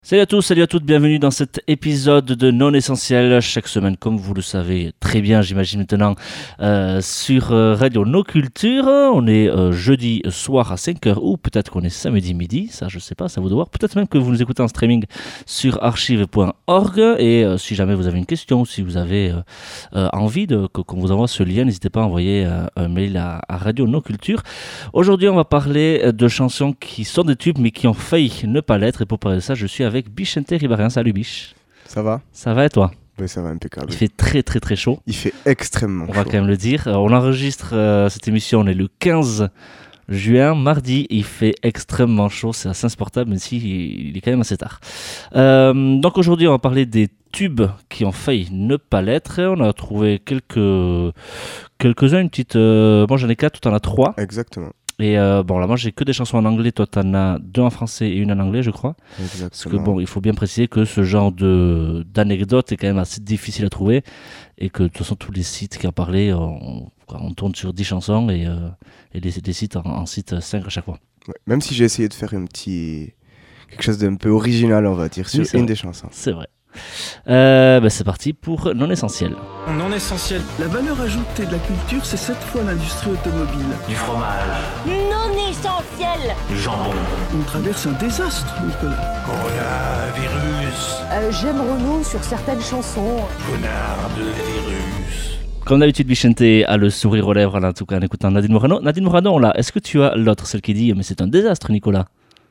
Salut à tous, salut à toutes, bienvenue dans cet épisode de Non Essentiel. Chaque semaine, comme vous le savez très bien, j'imagine maintenant, sur Radio No Culture. On est jeudi soir à 5h ou peut-être qu'on est samedi midi, ça je sais pas, ça vous de voir. Peut-être même que vous nous écoutez en streaming sur archive.org. Et si jamais vous avez une question, si vous avez envie qu'on vous envoie ce lien, n'hésitez pas à envoyer un mail à Radio No Culture. Aujourd'hui, on va parler de chansons qui sont des tubes mais qui ont failli ne pas l'être. Et pour parler de ça, je suis avec Bichente Ribarien. Salut Biche. Ça va ? Ça va et toi ? Oui, ça va, impeccable. Il fait très très très chaud. Il fait extrêmement chaud. On va quand même le dire. On enregistre cette émission, on est le 15 juin, mardi. Il fait extrêmement chaud, c'est assez insupportable, même il est quand même assez tard. Donc aujourd'hui, on va parler des tubes qui ont failli ne pas l'être. On a trouvé quelques-uns, une petite... Moi j'en ai 4, toi t'en as 3. Exactement. Et bon, là, moi, j'ai que des chansons en anglais. Toi, t'en as 2 en français et une en anglais, je crois. Exactement. Parce que bon, il faut bien préciser que ce genre d'anecdote est quand même assez difficile à trouver. Et que, de toute façon, tous les sites qui en parlaient, on tourne sur 10 chansons et des sites en citent 5 à chaque fois. Ouais. Même si j'ai essayé de faire quelque chose d'un peu original, on va dire, sur une des chansons. C'est vrai. C'est parti pour Non Essentiel. Non essentiel. La valeur ajoutée de la culture, c'est cette fois l'industrie automobile. Du fromage. Non essentiel. Du jambon. On traverse un désastre, Nicolas. Coronavirus. J'aime Renaud sur certaines chansons. Connard de virus. Comme d'habitude, Bichente a le sourire aux lèvres, en tout cas, en écoutant Nadine Morano. Nadine Morano, là, est-ce que tu as l'autre, celle qui dit « Mais c'est un désastre, Nicolas ».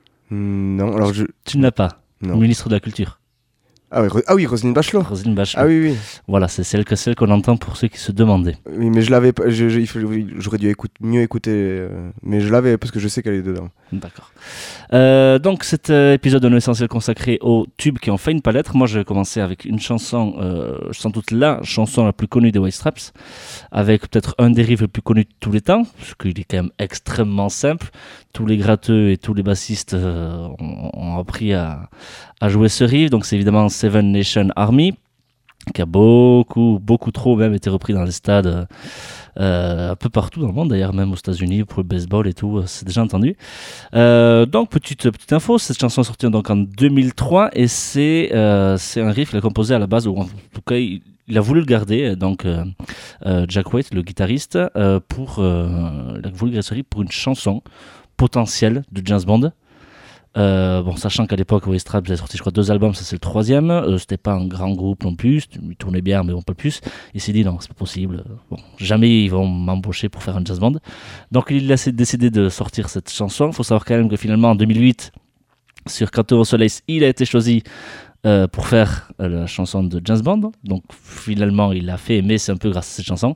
Non, alors Tu ne l'as pas. Non. Ministre de la Culture. Ah oui, Roselyne Bachelot. Roselyne Bachelot. Ah oui. Voilà, c'est celle qu'on entend pour ceux qui se demandaient. Oui, mais je l'avais pas. J'aurais dû mieux écouter, mais je l'avais parce que je sais qu'elle est dedans. D'accord. Donc cet épisode de Non Essentiel consacré aux tubes qui ont failli ne pas l'être. Moi, je vais commencer avec une chanson, sans doute la chanson la plus connue des White Stripes, avec peut-être un des riffs les plus connus de tous les temps, parce qu'il est quand même extrêmement simple. Tous les gratteux et tous les bassistes ont appris à jouer ce riff. Donc c'est évidemment Seven Nation Army, qui a beaucoup trop même été repris dans les stades un peu partout dans le monde, d'ailleurs même aux États-Unis pour le baseball et tout, c'est déjà entendu. Donc petite info, cette chanson est sortie donc en 2003 et c'est un riff qu'il a composé à la base, ou en tout cas il a voulu le garder, donc Jack White, le guitariste, il a voulu garder ce riff pour une chanson potentielle de James Bond. Sachant qu'à l'époque White Stripes avait sorti je crois 2 albums, ça c'est le 3e, c'était pas un grand groupe non plus, il tournait bien mais bon pas plus, il s'est dit non c'est pas possible, jamais ils vont m'embaucher pour faire un jazz band, donc il a décidé de sortir cette chanson. Il faut savoir quand même que finalement en 2008 sur Quand au soleil il a été choisi pour faire la chanson de James Bond, donc finalement il l'a fait aimer, c'est un peu grâce à cette chanson.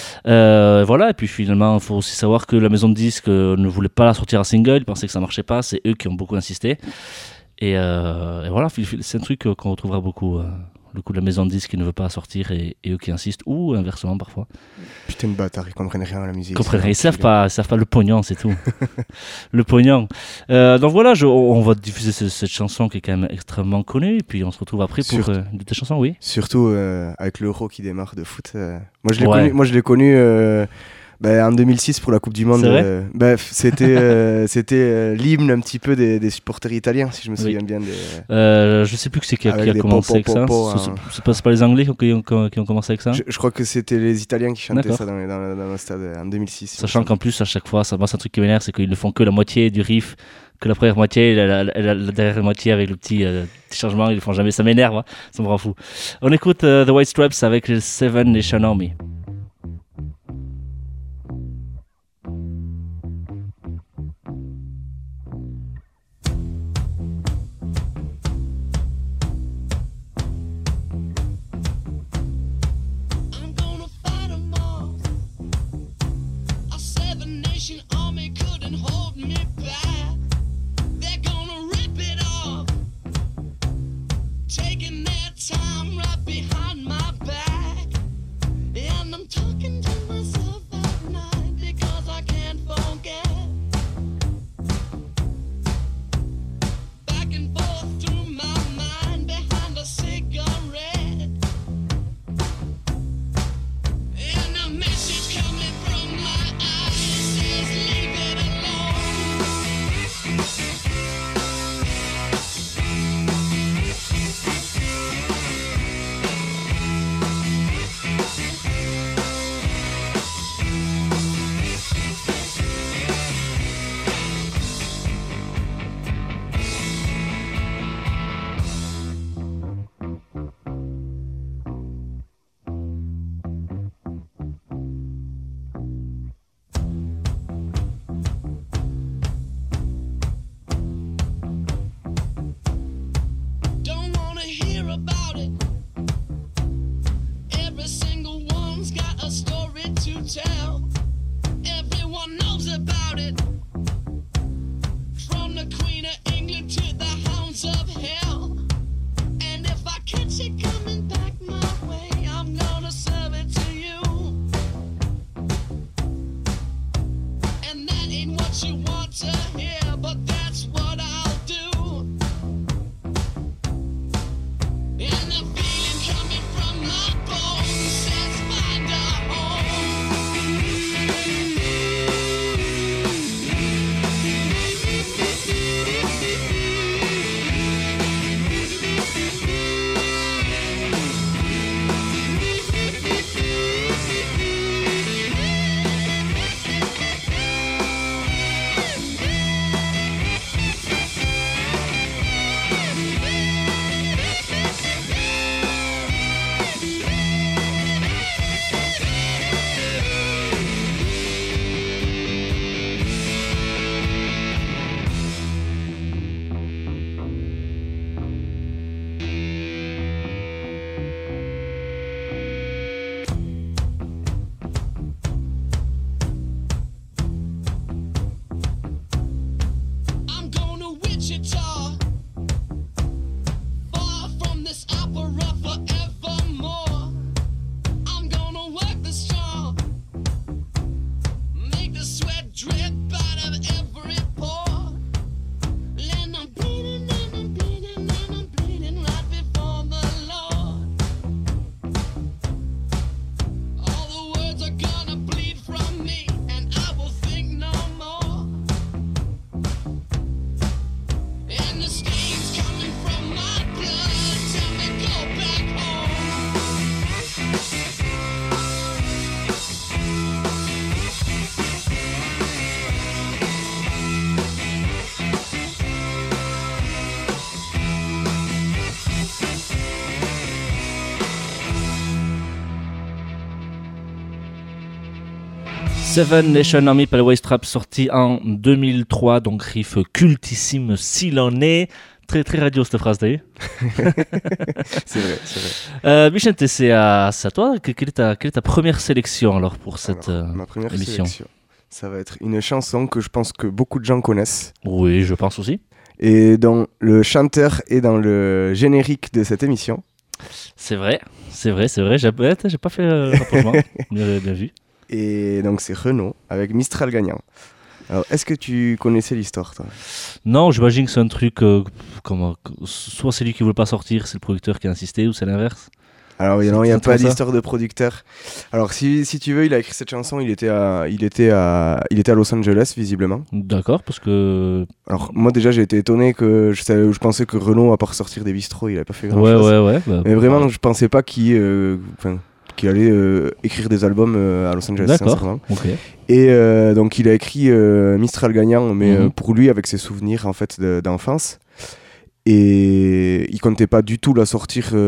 Et puis finalement il faut aussi savoir que la maison de disques ne voulait pas la sortir en single, ils pensaient que ça marchait pas, c'est eux qui ont beaucoup insisté et voilà, c'est un truc qu'on retrouvera beaucoup, le coup de la maison de disques qui ne veut pas sortir et eux qui insistent, ou inversement parfois. Putain de bâtard, ils comprennent rien à la musique. Ils savent pas le pognon, c'est tout. Le pognon. Donc voilà, on va diffuser cette chanson qui est quand même extrêmement connue, et puis on se retrouve après pour une de tes chansons, oui. Surtout avec l'Euro qui démarre de foot. Moi je l'ai connu en 2006 pour la Coupe du Monde. C'était l'hymne un petit peu des supporters italiens, si je me souvien bien. Je sais plus qui a commencé avec ça. C'est pas les Anglais qui ont commencé avec ça. Je crois que c'était les Italiens qui chantaient ça dans le stade en 2006. Sachant qu'en plus à chaque fois, c'est un truc qui m'énerve, c'est qu'ils ne font que la moitié du riff, que la première moitié, la dernière moitié avec le petit changement, ils le font jamais. Ça m'énerve, hein, ça me rend fou. On écoute The White Stripes avec le Seven Nation Army. about it. Every single one's got a story to tell. Everyone knows about it. From the Queen of England to the hounds of hell. And if I catch it coming back my way, I'm gonna serve it to you. And that ain't what you want to hear, but that's what I'll do. And the feeling coming from my bones says find a Seven Nation Army par les Wastrap, sorti en 2003, donc riff cultissime s'il en est. Très très radio cette phrase, t'as vu? C'est vrai, c'est vrai. Vicente, c'est à toi. Quelle est ta première sélection alors pour cette ma première émission? sélection, ça va être une chanson que je pense que beaucoup de gens connaissent. Oui, je pense aussi. Et dont le chanteur est dans le générique de cette émission. C'est vrai. J'ai pas fait le rapprochement. bien vu. Et donc c'est Renaud avec Mistral gagnant. Alors est-ce que tu connaissais l'histoire, toi? Non, j'imagine que c'est un truc soit c'est lui qui voulait pas sortir, c'est le producteur qui a insisté, ou c'est l'inverse. Alors il n'y a pas d'histoire de producteur. Alors si tu veux, il a écrit cette chanson, il était à Los Angeles visiblement. D'accord, parce que... Alors moi déjà j'ai été étonné que je pensais que Renaud, à part sortir des bistrots, il avait pas fait grand chose. Ouais. Mais vraiment je pensais pas qu'il allait écrire des albums à Los Angeles. D'accord, sincèrement. ok. Et donc il a écrit Mistral gagnant, mais pour lui avec ses souvenirs en fait d'enfance. Et il comptait pas du tout la sortir sur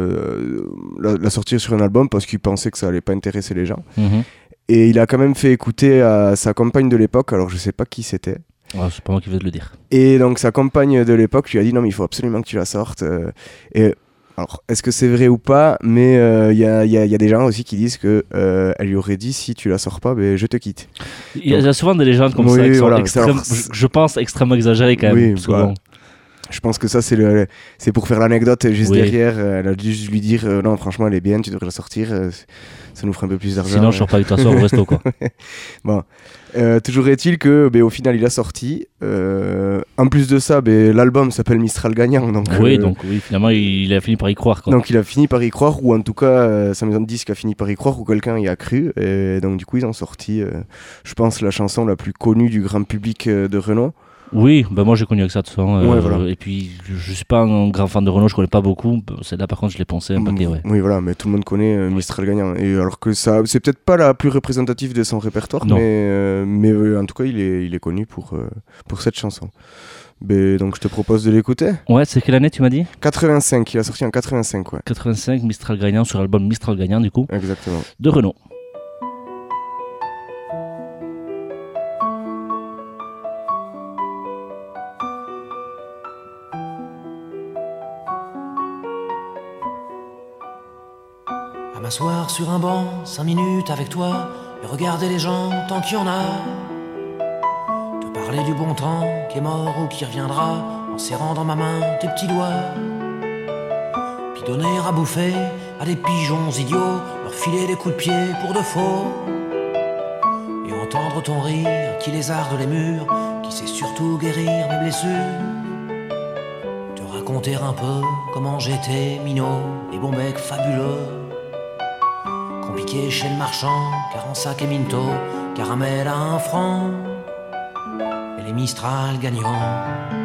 un album parce qu'il pensait que ça allait pas intéresser les gens. Et il a quand même fait écouter à sa compagne de l'époque, alors je sais pas qui c'était. Oh, c'est pas moi qui vais te le dire. Et donc sa compagne de l'époque lui a dit non mais il faut absolument que tu la sortes. Et alors est-ce que c'est vrai ou pas, mais il y a des gens aussi qui disent que elle lui aurait dit si tu la sors pas, ben je te quitte. Il y a souvent des légendes comme ça qui sont je pense extrêmement exagérées quand même. Oui, je pense que ça c'est pour faire l'anecdote juste derrière. Elle a dû juste lui dire non franchement elle est bien, tu devrais la sortir, ça nous ferait un peu plus d'argent. Sinon je sors pas avec toi soir au resto quoi. Bon, toujours est-il que au final il a sorti. En plus de ça, l'album s'appelle Mistral gagnant. Donc, donc finalement il a fini par y croire quoi. Donc il a fini par y croire, ou en tout cas sa maison de disques a fini par y croire, ou quelqu'un y a cru. Et donc du coup ils ont sorti, je pense, la chanson la plus connue du grand public de Renaud. Oui, moi j'ai connu avec ça de toute façon. Voilà. Et puis je suis pas un grand fan de Renaud, je connais pas beaucoup. Celle-là par contre je l'ai pensé un paquet. Oui voilà, mais tout le monde connaît Mistral gagnant. Et alors que ça, c'est peut-être pas la plus représentative de son répertoire, mais en tout cas il est connu pour cette chanson. Donc je te propose de l'écouter. Ouais, c'est quelle année tu m'as dit? 85, il a sorti en 85, ouais. 85, Mistral gagnant sur l'album Mistral gagnant du coup. Exactement. De Renaud. M'asseoir sur un banc, 5 minutes avec toi, et regarder les gens tant qu'il y en a. Te parler du bon temps qui est mort ou qui reviendra, en serrant dans ma main tes petits doigts. Puis donner à bouffer à des pigeons idiots, leur filer des coups de pied pour de faux. Et entendre ton rire qui lézarde les murs, qui sait surtout guérir mes blessures. Te raconter un peu comment j'étais minot, les bons mecs fabuleux. Compliqué chez le marchand, car en sac et minto, caramel à 1 franc, et les Mistral gagnants.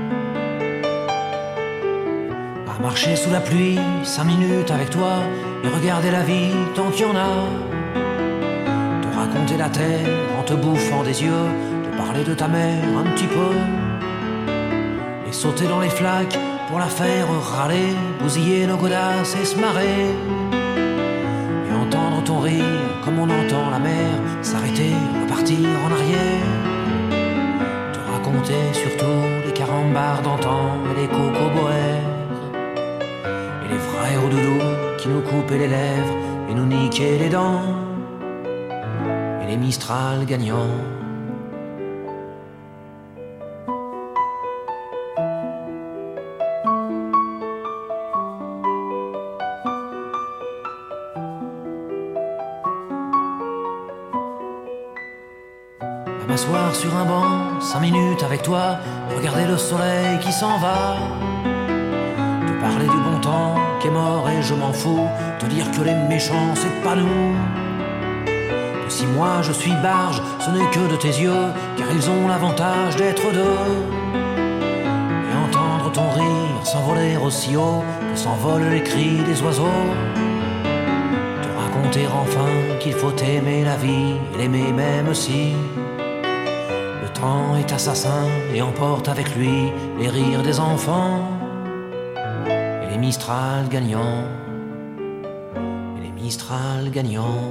À marcher sous la pluie, 5 minutes avec toi, et regarder la vie tant qu'il y en a. Te raconter la terre en te bouffant des yeux, te parler de ta mère un petit peu, et sauter dans les flaques pour la faire râler, bousiller nos godasses et se marrer. Entendre ton rire comme on entend la mer s'arrêter, repartir en arrière. Te raconter surtout les carambars d'antan et les cocoboères, et les frères au doudou qui nous coupaient les lèvres et nous niquaient les dents, et les Mistral gagnants. M'asseoir sur un banc, 5 minutes avec toi, regarder le soleil qui s'en va. Te parler du bon temps qui est mort et je m'en fous, te dire que les méchants c'est pas nous. Que si moi je suis barge, ce n'est que de tes yeux, car ils ont l'avantage d'être deux. Et entendre ton rire s'envoler aussi haut que s'envolent les cris des oiseaux. Te raconter enfin qu'il faut aimer la vie et l'aimer même si le temps est assassin et emporte avec lui les rires des enfants, et les Mistral gagnants, et les Mistral gagnants.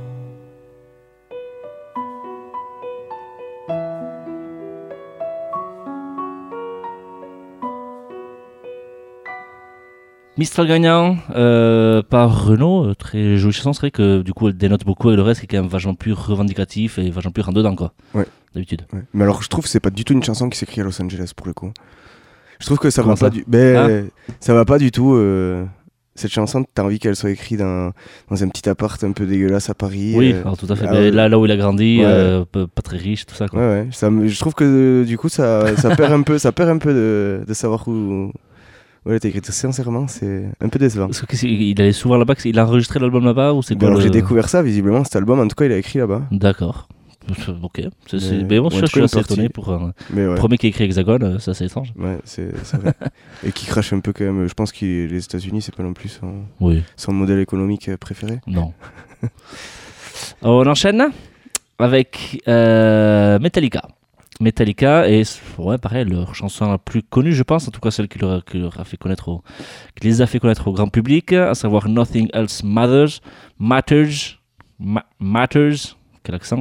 Mistral gagnant par Renaud, très jolie chanson. C'est vrai que du coup elle dénote beaucoup avec le reste qui est quand même vachement plus revendicatif et vachement plus en dedans quoi. Ouais. D'habitude. Ouais. Mais alors je trouve que c'est pas du tout une chanson qui s'écrit à Los Angeles pour le coup. Je trouve que ça Comment va ça pas du ça va pas du tout cette chanson, t'as envie qu'elle soit écrite dans un petit appart un peu dégueulasse à Paris. Oui, alors tout à fait. Mais là où il a grandi, ouais. Pas très riche, tout ça quoi. Ouais. Je trouve que du coup ça perd un peu de savoir où. Ouais, t'as écrit tout sincèrement, c'est un peu décevant. Parce qu'il allait souvent là-bas, il a enregistré l'album là-bas ou c'est quoi alors j'ai découvert ça visiblement, cet album en tout cas il a écrit là-bas. D'accord. Ok. Mais bon, je suis assez étonné pour un premier qui a écrit Hexagone, ça c'est étrange. Ouais, c'est vrai. Et qui crache un peu quand même. Je pense que les États-Unis c'est pas non plus son modèle économique préféré. Non. On enchaîne avec Metallica et ouais pareil leur chanson la plus connue je pense, en tout cas celle qui les a fait connaître au grand public, à savoir Nothing Else Matters, quel accent,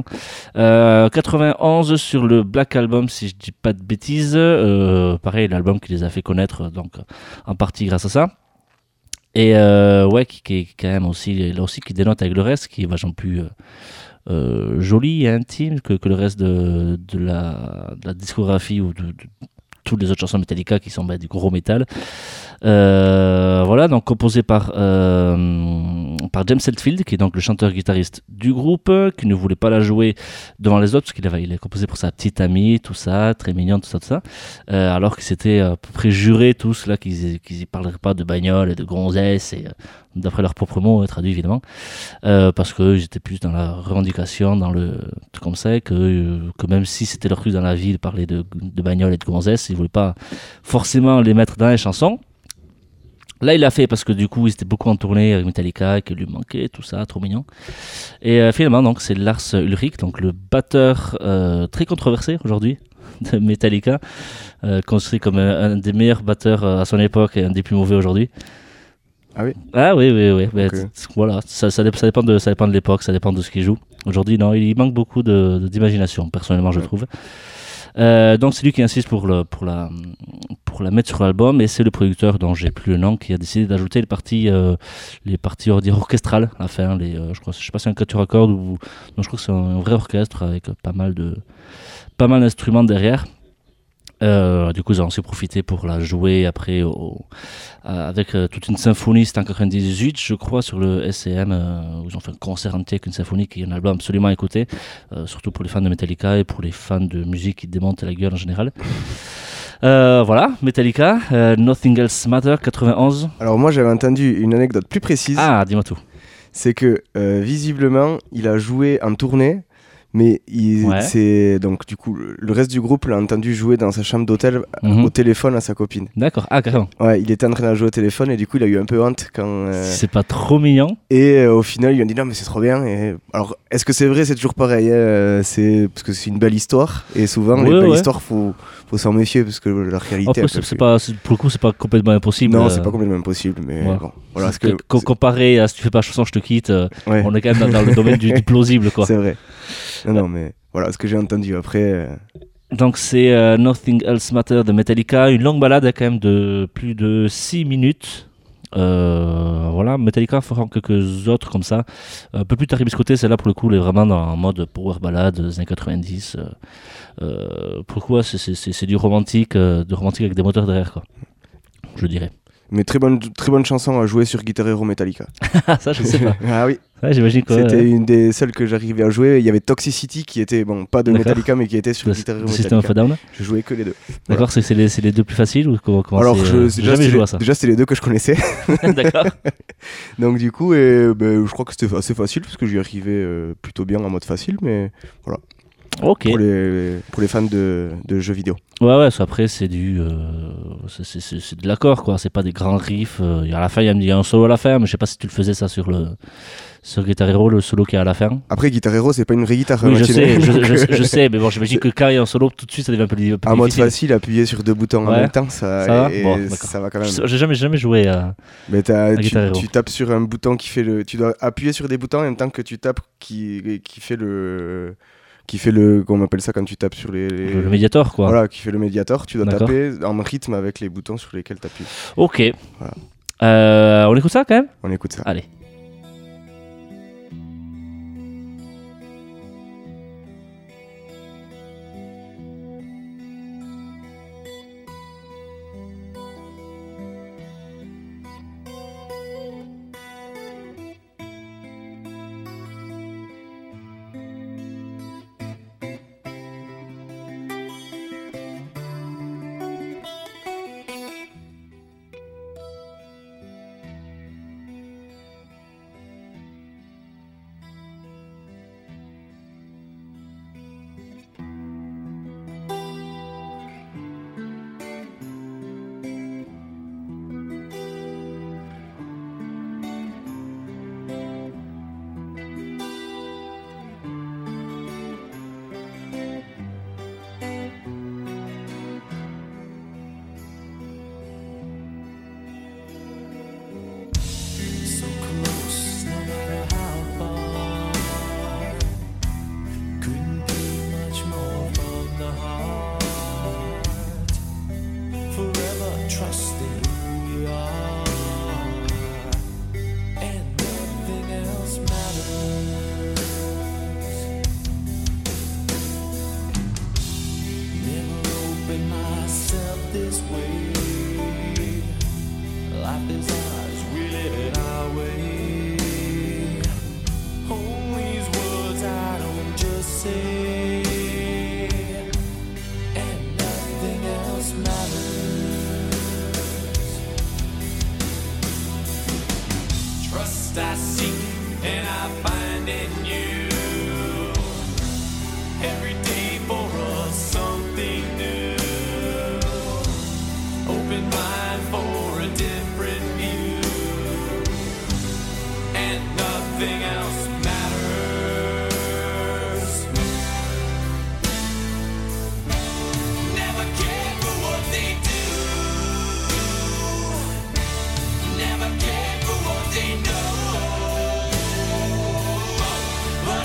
91 sur le Black Album si je dis pas de bêtises, pareil l'album qui les a fait connaître donc en partie grâce à ça. Et qui est quand même aussi là aussi qui dénote avec le reste, qui est vachement plus joli et intime que le reste de la discographie ou de toutes les autres chansons Metallica qui sont du gros métal. Voilà, donc composé par James Hetfield, qui est donc le chanteur-guitariste du groupe, qui ne voulait pas la jouer devant les autres, parce qu'il a composé pour sa petite amie, tout ça, très mignon, tout ça. Alors qu'ils s'étaient à peu près jurés tous là qu'ils ne parleraient pas de bagnole et de gonzesse, et d'après leurs propres mots, traduit évidemment, parce qu'ils étaient plus dans la revendication, dans le truc comme ça, que même si c'était leur truc dans la vie de parler de bagnole et de gonzesse, ils ne voulaient pas forcément les mettre dans les chansons. Là, il l'a fait parce que du coup, ils étaient beaucoup en tournée avec Metallica, qu'il lui manquait, tout ça, trop mignon. Et finalement, donc, c'est Lars Ulrich, donc le batteur très controversé aujourd'hui de Metallica, considéré comme un des meilleurs batteurs à son époque et un des plus mauvais aujourd'hui. Ah oui. Ah oui. Mais okay. Voilà, ça dépend de l'époque, ça dépend de ce qu'il joue. Aujourd'hui, non, il manque beaucoup d'imagination, personnellement, je trouve. Donc c'est lui qui insiste pour la mettre sur l'album, et c'est le producteur dont j'ai plus le nom qui a décidé d'ajouter les parties on va dire orchestrales à la fin. Je sais pas si c'est un quatuor à cordes ou non, je crois que c'est un vrai orchestre avec pas mal d'instruments derrière. Du coup, ils ont aussi profité pour la jouer après avec toute une symphonie. C'était en 98, je crois, sur le SCM, où ils ont fait un concert entier avec une symphonie qui est un album absolument à écouter, surtout pour les fans de Metallica et pour les fans de musique qui démontent la gueule en général. Voilà, Metallica, Nothing Else Matter, 91. Alors moi j'avais entendu une anecdote plus précise. Ah, dis-moi tout. C'est que visiblement il a joué en tournée, mais c'est donc du coup le reste du groupe l'a entendu jouer dans sa chambre d'hôtel au téléphone à sa copine. D'accord, ah carrément. Ouais, il était en train de jouer au téléphone et du coup il a eu un peu honte quand. C'est pas trop mignon. Et au final ils lui ont dit non mais c'est trop bien. Et alors est-ce que c'est vrai? C'est toujours pareil. C'est parce que c'est une belle histoire et souvent les belles histoires faut s'en méfier parce que la réalité. Après, pour le coup c'est pas complètement impossible. Non, c'est pas complètement impossible, mais bon voilà. Parce que comparé à si tu fais pas chanson je te quitte, on est quand même dans le domaine du plausible quoi. C'est vrai. Non, mais voilà ce que j'ai entendu après. Donc c'est Nothing Else Matter de Metallica, une longue balade quand même de plus de 6 minutes. Voilà, Metallica fera quelques autres comme ça. Un peu plus tard, Côté, celle-là pour le coup, elle est vraiment en mode power ballade des années 90. Pour le coup, c'est du romantique avec des moteurs derrière, quoi. Je dirais. Mais très bonne chanson à jouer sur Guitar Hero Metallica. Ça, je sais pas. Ah oui. Ouais, j'imagine quoi. C'était une des seules que j'arrivais à jouer. Il y avait Toxicity qui était, bon, pas de Metallica, mais qui était sur Guitar Hero Metallica. System of a Down. Je jouais que les deux. D'accord, c'est les deux plus faciles ou comment Alors, j'ai jamais joué à ça. Déjà, c'était les deux que je connaissais. D'accord. Donc, du coup, je crois que c'était assez facile parce que j'y arrivais plutôt bien en mode facile, mais voilà. Ok. Pour les fans de jeux vidéo. Ouais, après c'est c'est de l'accord quoi, c'est pas des grands riffs. À la fin il y a un solo à la fin, mais je sais pas si tu le faisais ça sur Guitar Hero, le solo qui est à la fin. Après Guitar Hero c'est pas une vraie guitare. Oui, je sais, mais bon j'imagine que quand il y a un solo tout de suite ça devient un peu difficile. En mode facile, appuyer sur deux boutons en même temps, ça va quand même. J'ai jamais joué à Guitar Hero. Tu tapes sur un bouton tu dois appuyer sur des boutons en même temps que tu tapes qui fait le comment on appelle ça quand tu tapes sur le médiator quoi. Voilà, qui fait le médiator, tu dois taper en rythme avec les boutons sur lesquels tu appuies. Ok. Voilà. On écoute ça quand même ? On écoute ça. Allez. Never care for what they know.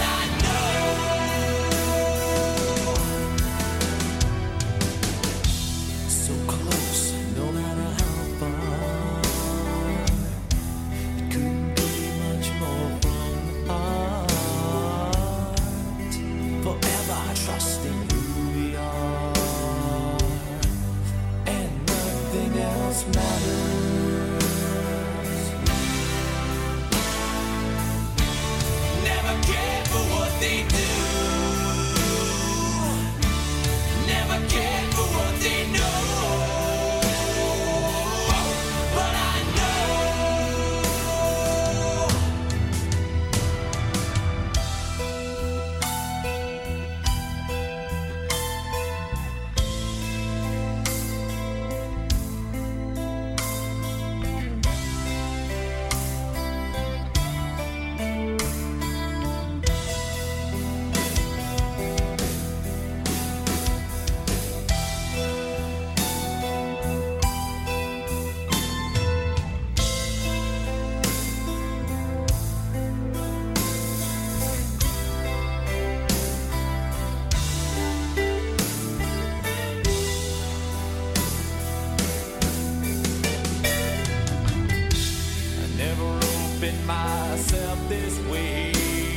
keeping myself this way.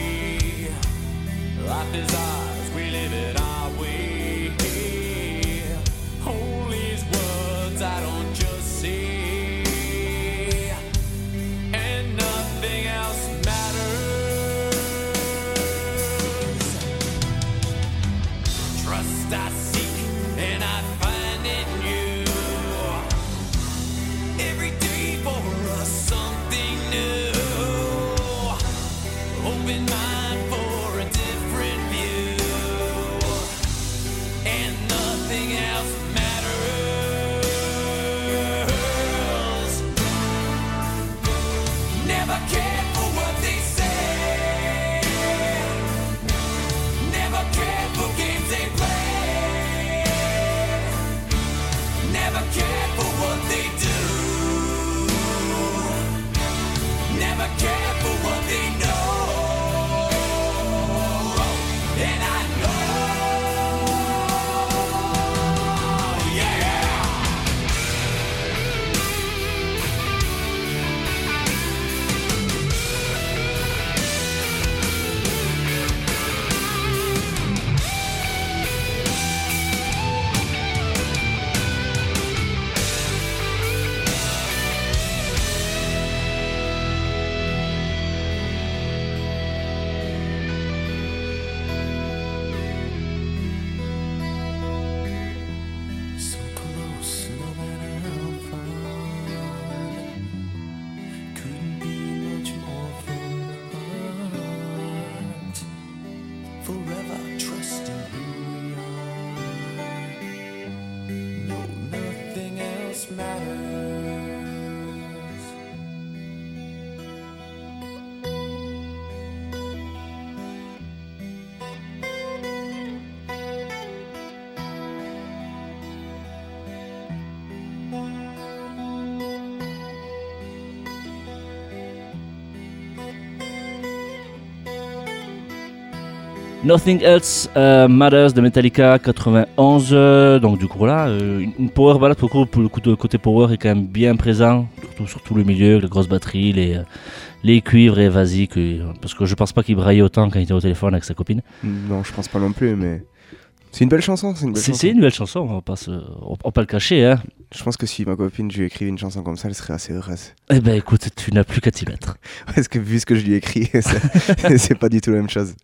Life is ours, we live it our way. All these words I don't just say, and nothing else matters. Trust I seek and I find in you. Every day for us something new. Open mind for a different view, and nothing else matters. Never cared for what they say, never cared for games they play, never cared for what they do, never cared for what they know. And I know, yeah. So close, no matter how far. Couldn't be much more from the heart. Forever trusting who we are. No, nothing else matters. Nothing Else Matters de Metallica 91. Donc du coup voilà, une power ballade pour le coup de côté power est quand même bien présent, surtout sur tout le milieu, les grosses batteries, les cuivres et vas-y, parce que je pense pas qu'il braillait autant quand il était au téléphone avec sa copine. Non, je pense pas non plus, mais c'est une belle chanson. C'est une belle chanson, on va pas le cacher. Hein. Je pense que si ma copine, je lui écrivais une chanson comme ça, elle serait assez heureuse. Eh ben écoute, tu n'as plus qu'à t'y mettre. Parce que vu ce que je lui ai écrit, c'est pas du tout la même chose.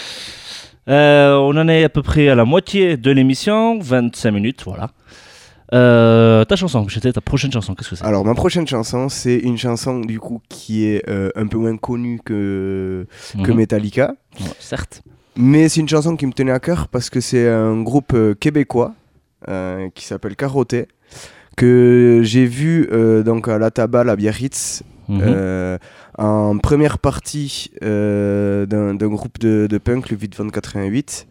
On en est à peu près à la moitié de l'émission, 25 minutes, voilà. Ta chanson, ta prochaine chanson, qu'est-ce que c'est ? Alors ma prochaine chanson, c'est une chanson du coup qui est un peu moins connue que Metallica. Ouais, certes. Mais c'est une chanson qui me tenait à cœur parce que c'est un groupe québécois qui s'appelle Carotté, que j'ai vu donc à la Tabal à Biarritz. En première partie d'un groupe de punk, le Vidvan 88.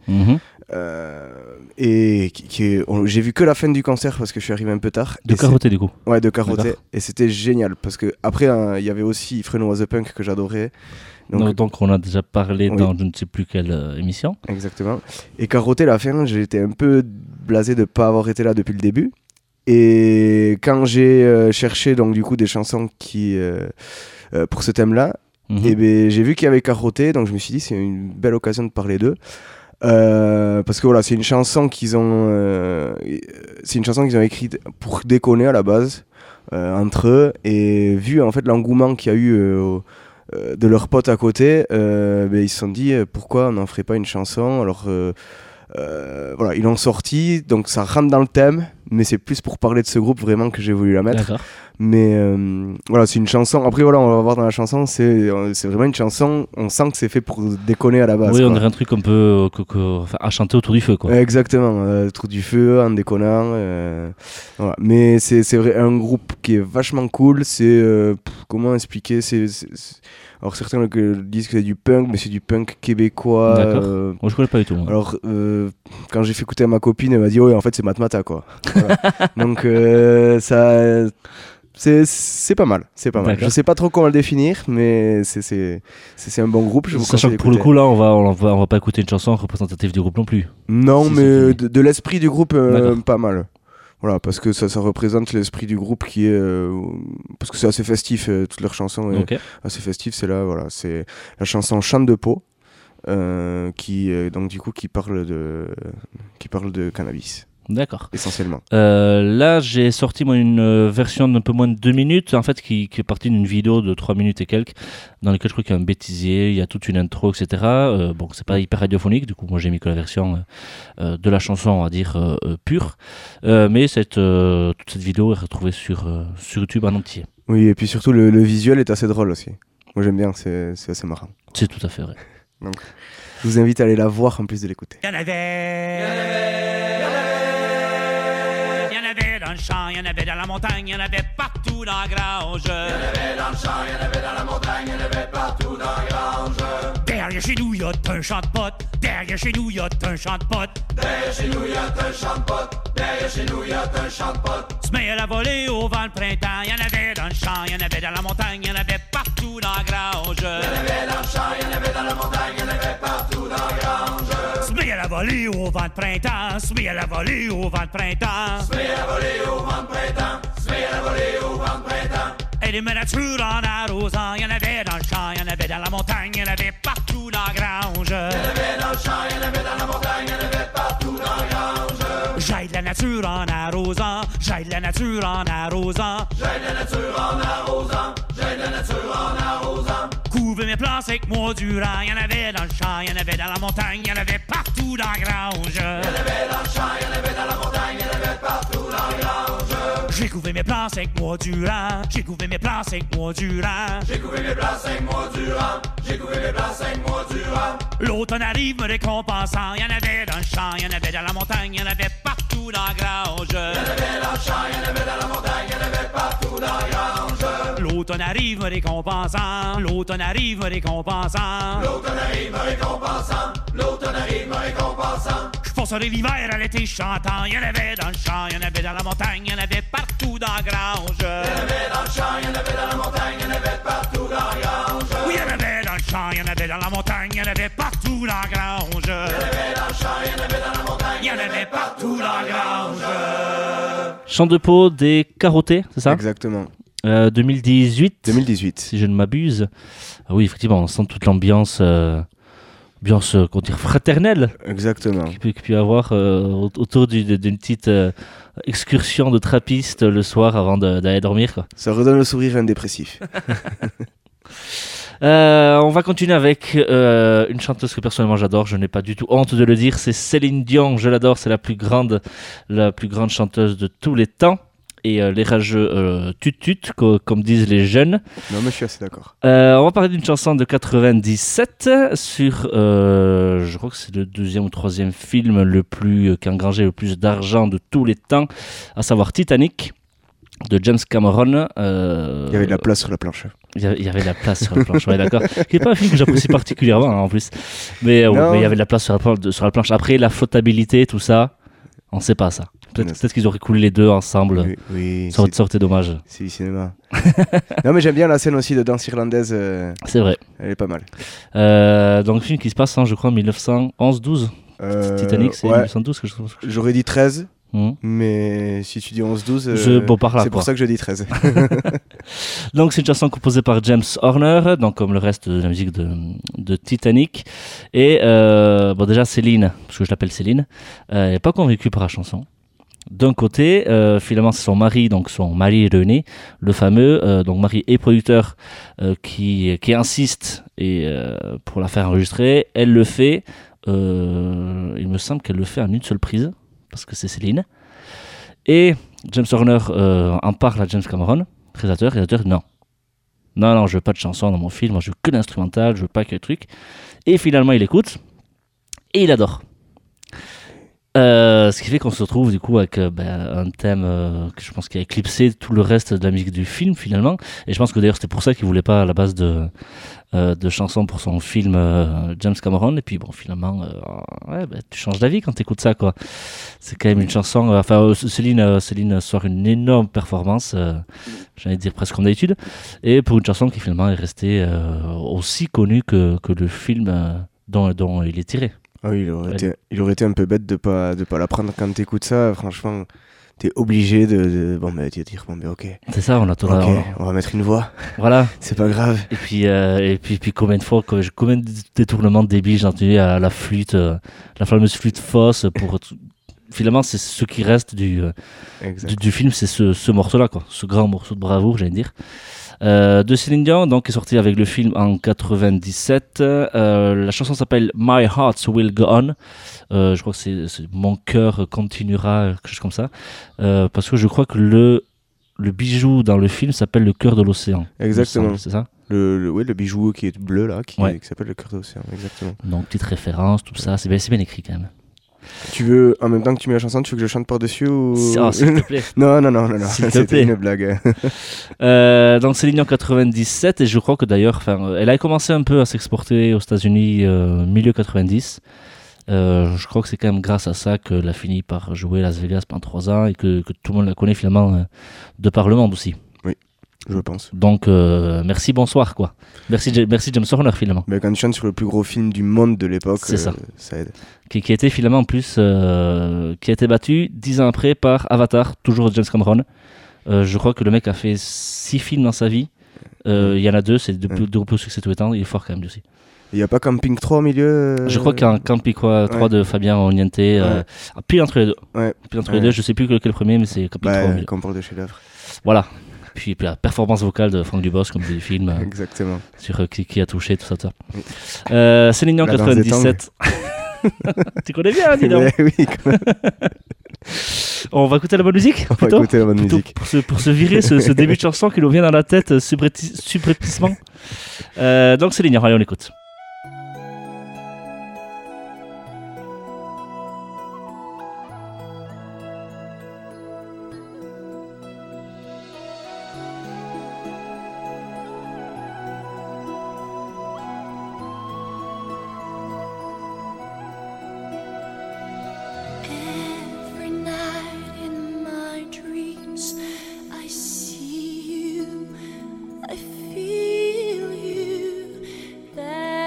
Et j'ai vu que la fin du concert parce que je suis arrivé un peu tard. De Carotté du coup. Ouais, de Carotté. Et c'était génial parce que après il y avait aussi Freno Was a Punk que j'adorais. Donc on a déjà parlé dans je ne sais plus quelle émission. Exactement. Et Carotté, la fin, j'étais un peu blasé de ne pas avoir été là depuis le début. Et quand j'ai cherché donc du coup des chansons qui pour ce thème-là, et ben j'ai vu qu'il y avait Carotté, donc je me suis dit c'est une belle occasion de parler d'eux. Parce que voilà, c'est une chanson qu'ils ont écrite pour déconner à la base entre eux, et vu en fait l'engouement qu'il y a eu de leurs potes à côté, ils se sont dit pourquoi on n'en ferait pas une chanson. Alors voilà, ils l'ont sorti, donc ça rentre dans le thème, mais c'est plus pour parler de ce groupe vraiment que j'ai voulu la mettre. D'accord. Mais voilà, c'est une chanson. Après voilà, on va voir dans la chanson, c'est vraiment une chanson. On sent que c'est fait pour déconner à la base. Oui, quoi. on dirait un truc un peu à chanter autour du feu, quoi. Exactement, autour du feu, en déconnant. Voilà. Mais c'est vrai, un groupe qui est vachement cool. C'est comment expliquer, alors certains disent que c'est du punk, mais c'est du punk québécois. D'accord. Moi je connais pas du tout. Moi. Alors quand j'ai fait écouter à ma copine, elle m'a dit ouais, en fait c'est Matmata quoi. Voilà. Donc ça. C'est pas mal, c'est pas mal. D'accord. Je sais pas trop comment le définir, mais c'est un bon groupe. Je vous Sachant que pour le coup là, on va pas écouter une chanson représentative du groupe non plus. Non, mais de l'esprit du groupe, pas mal. Voilà, parce que ça représente l'esprit du groupe qui est... parce que c'est assez festif, toutes leurs chansons est assez festif. C'est là, voilà, c'est la chanson Chante de peau, donc du coup qui parle de cannabis. D'accord. Essentiellement. Là, j'ai sorti moi une version d'un peu moins de 2 minutes, en fait, qui est partie d'une vidéo de 3 minutes et quelques, dans laquelle je crois qu'il y a un bêtisier, il y a toute une intro, etc. Bon, c'est pas hyper radiophonique, du coup, moi j'ai mis que la version de la chanson, on va dire, pure. Mais toute cette vidéo est retrouvée sur YouTube en entier. Oui, et puis surtout, le visuel est assez drôle aussi. Moi j'aime bien, c'est assez marrant. C'est tout à fait vrai. Donc, je vous invite à aller la voir en plus de l'écouter. Il y en avait dans le champ, il y en avait dans la montagne, il y en avait partout dans la grange. Il y en avait dans le champ, il y en avait dans la montagne, il y en avait partout dans la grange. Derrière chez nous, il y a un champ de potes. Derrière chez nous, il y a un champ de potes. Derrière chez nous, il y a un champ de potes. Derrière chez nous, il y a un champ de potes. Se met à la volée au vent le printemps. Il y en avait dans le champ, il y en avait dans la montagne, il y en avait partout dans la grange. Il y en avait dans le champ, il y en avait dans la montagne, il y en avait partout dans la grange. Se met à la volée au vent de printemps. Se met à la volée au vent de printemps. Se met à la volée au vent de printemps. Se met à la volée au vent de printemps. Et des miniatures en arrosant. Il y en avait dans le champ, il y en avait dans la montagne, il y en avait partout dans la grange. Il y en avait dans le champ, il y en avait dans la montagne, il y en avait partout dans la grange. J'aide la nature en arrosant. J'aide la nature en arrosant. J'aide la nature en arrosant. J'aide la nature en arrosant. Couvre mes plantes avec moi durant. Il y en avait dans le champ, il y en avait dans la montagne, il y en avait partout dans la grange. Il y en avait dans le champ, il y en avait dans la montagne, il y en avait partout dans la grange. J'ai couvé mes plantes avec moi durant. J'ai couvé mes plantes avec moi durant. J'ai couvé mes plantes avec moi durant. J'ai couvé mes plantes avec moi durant. L'automne arrive me récompensant. Il y en avait dans le champ, il y en avait dans la montagne, il y en avait partout dans la grange. Il y en avait dans le champ, il y en avait dans la montagne, il y en avait partout dans la grange. L'automne arrive me récompensant. L'automne arrive me récompensant. L'automne arrive me récompensant. L'automne arrive me récompensant. Je passerai l'hiver à l'été chantant. Il y en avait dans le champ, il y en avait dans la montagne, il y en avait partout dans la grange. Il y en avait dans le champ, il y en avait dans la montagne, il y en avait partout dans la grange. Oui, il y en avait dans le champ, il y en avait dans la montagne, il y en avait partout dans la grange. Il y en avait dans le champ, il y en avait dans la montagne, il y en avait partout dans la grange. Champ de peau des carottés, c'est ça ? Exactement. 2018, si je ne m'abuse. Ah oui, effectivement, on sent toute l'ambiance comment dire, fraternelle. Exactement. Qu'il peut y avoir autour d'une petite excursion de trappistes le soir avant d'aller dormir, quoi. Ça redonne le sourire à un dépressif. On va continuer avec une chanteuse que personnellement j'adore, je n'ai pas du tout honte de le dire, c'est Céline Dion, je l'adore, c'est la plus grande chanteuse de tous les temps. Et les rageux tut-tut, comme disent les jeunes. Non, mais je suis assez d'accord. On va parler d'une chanson de 97 sur, je crois que c'est le 2e ou 3e film qui a engrangé le plus d'argent de tous les temps, à savoir Titanic, de James Cameron. Il y avait de la place sur la planche. Il y avait de la place sur la planche, ouais, d'accord. Qui n'est pas un film que j'apprécie particulièrement, hein, en plus. Mais il y avait de la place sur la planche. Après, la flottabilité, tout ça, on ne sait pas ça. Peut-être qu'ils auraient coulé les deux ensemble. Oui, ça aurait été dommage. C'est du cinéma. Non, mais j'aime bien la scène aussi de danse irlandaise. C'est vrai. Elle est pas mal. Donc, film qui se passe, je crois, en 1911-12. Titanic, c'est 1912 que je trouve. J'aurais dit 13. Mais si tu dis 11-12, c'est pour ça que je dis 13. Donc c'est une chanson composée par James Horner, donc comme le reste de la musique de Titanic. Et déjà Céline, parce que je l'appelle Céline, n'est pas convaincue par la chanson. D'un côté, finalement c'est son mari René, le fameux, donc mari et producteur, qui insiste pour la faire enregistrer. Elle le fait, il me semble qu'elle le fait en une seule prise, parce que c'est Céline. Et James Horner en parle à James Cameron, réalisateur non, je veux pas de chanson dans mon film, moi je veux que l'instrumental, je veux pas que le truc. Et finalement il écoute, et il adore. Ce qui fait qu'on se retrouve du coup avec un thème que je pense qui a éclipsé tout le reste de la musique du film finalement, et je pense que d'ailleurs c'était pour ça qu'il voulait pas à la base de chansons pour son film James Cameron, et puis bon finalement tu changes d'avis quand t'écoutes ça, quoi. C'est quand même une chanson, Céline sort une énorme performance, j'ai envie de dire presque comme d'habitude, et pour une chanson qui finalement est restée aussi connue que le film dont il est tiré. Ah oui, il aurait été un peu bête de pas la prendre quand t'écoutes ça. Franchement, t'es obligé de dire ok, C'est ça, on a tout on va mettre une voix. Voilà. C'est pas grave. Et puis combien de fois, combien de détournements débiles j'ai entendu à la flûte, la fameuse flûte fausse pour. Finalement, c'est ce qui reste du film, c'est ce morceau-là, quoi, ce grand morceau de bravoure, j'allais dire. De Céline Dion, donc, qui est sorti avec le film en 97. La chanson s'appelle My Heart Will Go On. Je crois que c'est Mon cœur continuera, quelque chose comme ça. Parce que je crois que le bijou dans le film s'appelle le cœur de l'océan. Exactement. C'est ça? Le bijou qui est bleu là, qui s'appelle le cœur de l'océan. Exactement. Donc, petite référence, tout ça. C'est bien écrit quand même. Tu veux, en même temps que tu mets la chanson, tu veux que je chante par-dessus ou... Oh, s'il te plaît. Non, c'était une blague. Donc Céline Dion 97, et je crois que d'ailleurs, elle a commencé un peu à s'exporter aux États-Unis milieu 90. Je crois que c'est quand même grâce à ça qu'elle a fini par jouer Las Vegas pendant 3 ans et que tout le monde la connaît finalement de par le monde aussi. Je pense. Donc, merci, bonsoir, quoi. Merci James Horner, finalement. Mais quand tu chantes sur le plus gros film du monde de l'époque, ça aide. Qui a été finalement en plus, qui a été battu 10 ans après par Avatar, toujours James Cameron. Je crois que le mec a fait 6 films dans sa vie. Il y en a 2, c'est de plus succès tout étant. Il est fort quand même aussi. Il n'y a pas Camping 3 au milieu Je crois qu'il y a un Camping 3 de Fabien Ognente. Pile entre les deux. Pile entre les deux, je sais plus quel premier, mais c'est Camping 3 au milieu. Quand on parle de chef-d'œuvre. Voilà. Puis la performance vocale de Franck Dubosc, comme des films. Exactement. Sur qui a touché, tout ça. Céline Dion 97. Tu connais bien, dis donc. Oui, On va écouter la bonne musique. On va écouter la bonne musique. Pour se virer ce début de chanson qui nous vient dans la tête subrepticement. Donc Céline Dion, allez, on écoute. Every night in my dreams, I see you, I feel you. That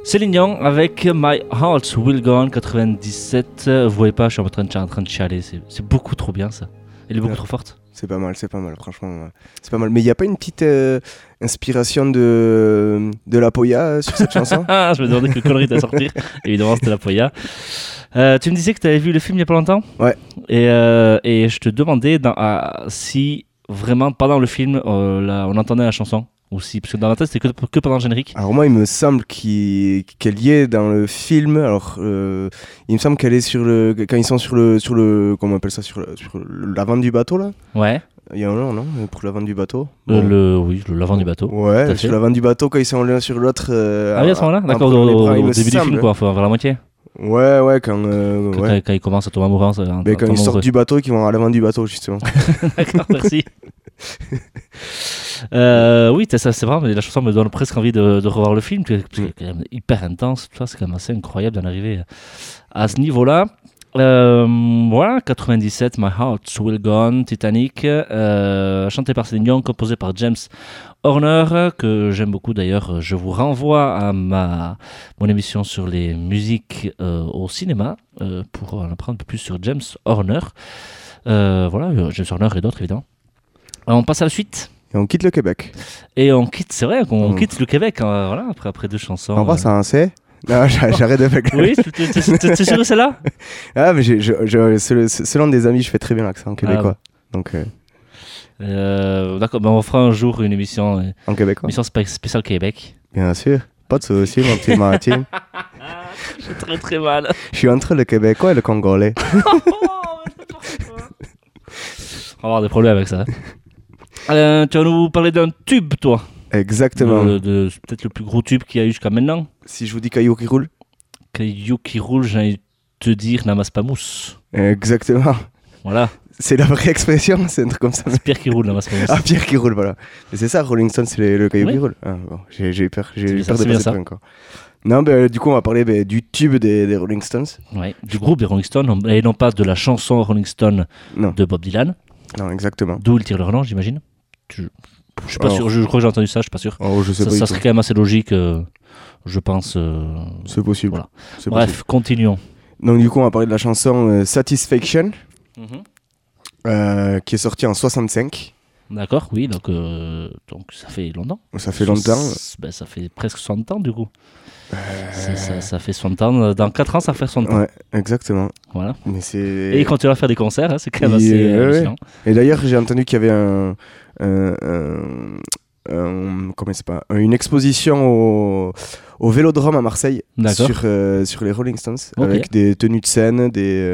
Céline Dion avec My Heart Will Go On 97. Vous voyez pas, je suis en train de chialer. C'est beaucoup trop bien ça. Elle est beaucoup trop forte. C'est pas mal, franchement. C'est pas mal. Mais il n'y a pas une petite inspiration de la Poya sur cette chanson? Je me demandais quelle connerie t'allais sortir. Évidemment, c'était la Poya. Tu me disais que tu avais vu le film il y a pas longtemps. Ouais. Et je te demandais si vraiment pendant le film on entendait la chanson. Ou si, parce que dans la tête c'était que pendant le générique. Alors moi il me semble qu'elle y est dans le film. Alors il me semble qu'elle est quand ils sont sur le comment on appelle ça, sur l'avant du bateau là. Ouais. Il y a un nom, non, pour l'avant du bateau. Oui, l'avant du bateau. Ouais, sur l'avant du bateau quand ils sont l'un sur l'autre. Ah oui, à ce moment-là, d'accord, au début du film quoi, vers la moitié. Ouais, quand ils commencent à tomber amoureux. Quand ils sortent du bateau et qu'ils vont à l'avant du bateau justement. D'accord, merci. Oui, ça c'est vrai, mais la chanson me donne presque envie de revoir le film, parce qu'il est quand même hyper intense, tout ça, c'est quand même assez incroyable d'en arriver à ce niveau-là. Voilà, 97, My Heart Will Go On, Titanic, chanté par Céline Dion, composé par James Horner, que j'aime beaucoup d'ailleurs. Je vous renvoie à mon émission sur les musiques au cinéma pour en apprendre un peu plus sur James Horner. Voilà, James Horner et d'autres évidemment. On passe à la suite. Et on quitte le Québec. Et on quitte, c'est vrai qu'on quitte le Québec, hein, voilà, après 2 chansons. On va, ça un C. Non, j'arrête de faire. Oui, t'es sûr de celle-là? Ah, mais selon des amis, je fais très bien l'accent québécois. Donc. D'accord, on fera un jour une émission. En québécois. Émission spéciale Québec. Bien sûr. Pas de soucis, mon petit Martin. J'ai très très mal. Je suis entre le Québécois et le Congolais. On va avoir des problèmes avec ça. Tu vas nous parler d'un tube, toi. Exactement. Peut-être le plus gros tube qu'il y a eu jusqu'à maintenant. Si je vous dis Caillou qui roule. Caillou qui roule, j'ai envie de te dire Namas pas mousse. Exactement. Voilà. C'est la vraie expression, c'est un truc comme ça. C'est Pierre qui roule, Namas pas mousse. Ah, Pierre qui roule, voilà. Mais c'est ça, Rolling Stone, c'est le Caillou qui roule. Ah, bon, j'ai eu peur de passer ça encore. Non, du coup, on va parler du tube des Rolling Stones. Ouais, du groupe des Rolling Stones, et non pas de la chanson Rolling Stone de Bob Dylan. Non, exactement. D'où ils tirent leur nom, j'imagine. Je suis pas sûr, je crois que j'ai entendu ça, je suis pas sûr. Je sais pas. Ça serait quand même assez logique, je pense. C'est possible. Voilà. Bref, continuons. Donc, du coup, on va parler de la chanson Satisfaction, qui est sortie en 65. D'accord, oui, donc ça fait longtemps. Ça fait longtemps. Ça fait presque 60 ans, du coup. Ça fait 60 ans. Dans 4 ans, ça fait 60 ans. Ouais, exactement. Voilà. Mais et quand tu vas faire des concerts, hein, c'est quand même assez hallucinant. Et d'ailleurs, j'ai entendu qu'il y avait une exposition au Vélodrome à Marseille sur les Rolling Stones, avec des tenues de scène,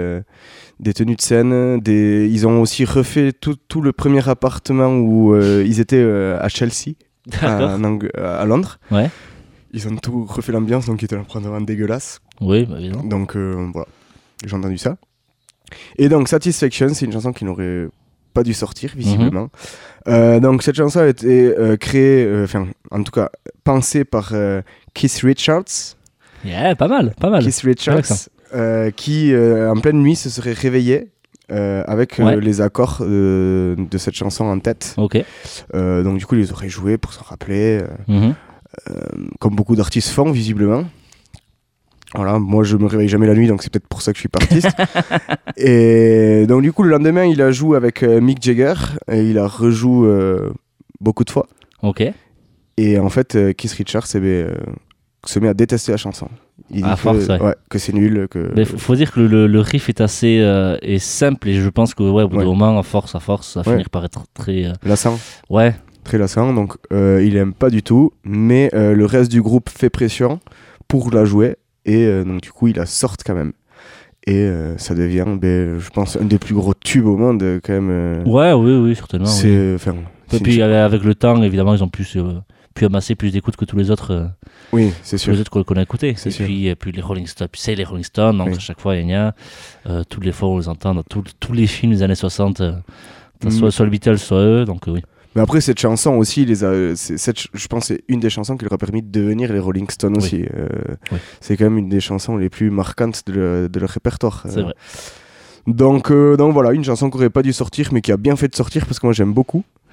ils ont aussi refait tout le premier appartement où ils étaient à Chelsea, à Londres. Ouais. Ils ont tout refait l'ambiance, donc ils étaient vraiment dégueulasse. Oui, bah évidemment. Donc voilà, j'ai entendu ça. Et donc Satisfaction, c'est une chanson qui n'aurait pas dû sortir visiblement. Donc cette chanson a été créée, en tout cas pensée par Keith Richards. Yeah, pas mal. Keith Richards, qui en pleine nuit se serait réveillé avec les accords de cette chanson en tête. Ok. Donc du coup, il les aurait joués pour s'en rappeler. Comme beaucoup d'artistes font visiblement. Voilà, moi je me réveille jamais la nuit, donc c'est peut-être pour ça que je suis pas artiste. Et donc du coup le lendemain il a joué avec Mick Jagger et il a rejoue beaucoup de fois. Ok. Et en fait Keith Richards se met à détester la chanson. Il dit que c'est nul. Mais faut dire que le riff est assez est simple, et je pense que au bout d'un moment, à force, ça va finir par être très lassant. Ouais. Très lassant, donc il aime pas du tout, mais le reste du groupe fait pression pour la jouer, et donc du coup il la sort quand même. Et ça devient, je pense, un des plus gros tubes au monde quand même. Oui, certainement. Et puis avec le temps, évidemment, ils ont pu amasser plus d'écoutes que tous les autres. Oui, c'est sûr. Les autres qu'on a écoutés. Et puis les Rolling Stones, c'est les Rolling Stones, donc à chaque fois il y a toutes les fois on les entend dans tous les films des années 60, soit le Beatles, soit eux, donc oui. Mais après, cette chanson aussi, je pense que c'est une des chansons qui leur a permis de devenir les Rolling Stones aussi. C'est quand même une des chansons les plus marquantes de leur répertoire. C'est vrai. Donc voilà, une chanson qui n'aurait pas dû sortir, mais qui a bien fait de sortir, parce que moi j'aime beaucoup.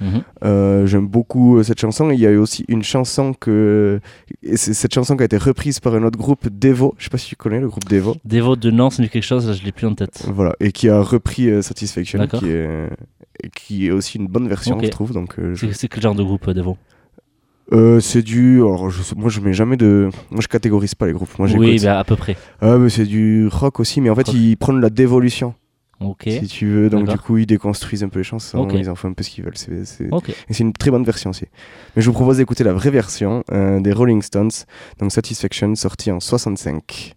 J'aime beaucoup cette chanson. Il y a eu aussi une chanson et c'est cette chanson qui a été reprise par un autre groupe, Devo. Je sais pas si tu connais le groupe Devo. Devo de Nantes, c'est quelque chose, là, je l'ai plus en tête. Voilà, et qui a repris Satisfaction, D'accord. qui est aussi une bonne version, Ok. je trouve. Donc, C'est quel genre de groupe, Devo? c'est du. Alors, moi, je mets jamais de. Moi, je catégorise pas les groupes. Moi, Oui, j'écoute. à peu près. Mais c'est du rock aussi, mais en fait, Rock. ils prennent la dévolution, Ok. si tu veux. Donc, D'accord. du coup, ils déconstruisent un peu les chansons, Ok. ils en font un peu ce qu'ils veulent. Ok. Et c'est une très bonne version aussi. Mais je vous propose d'écouter la vraie version des Rolling Stones, donc Satisfaction, sortie en 65.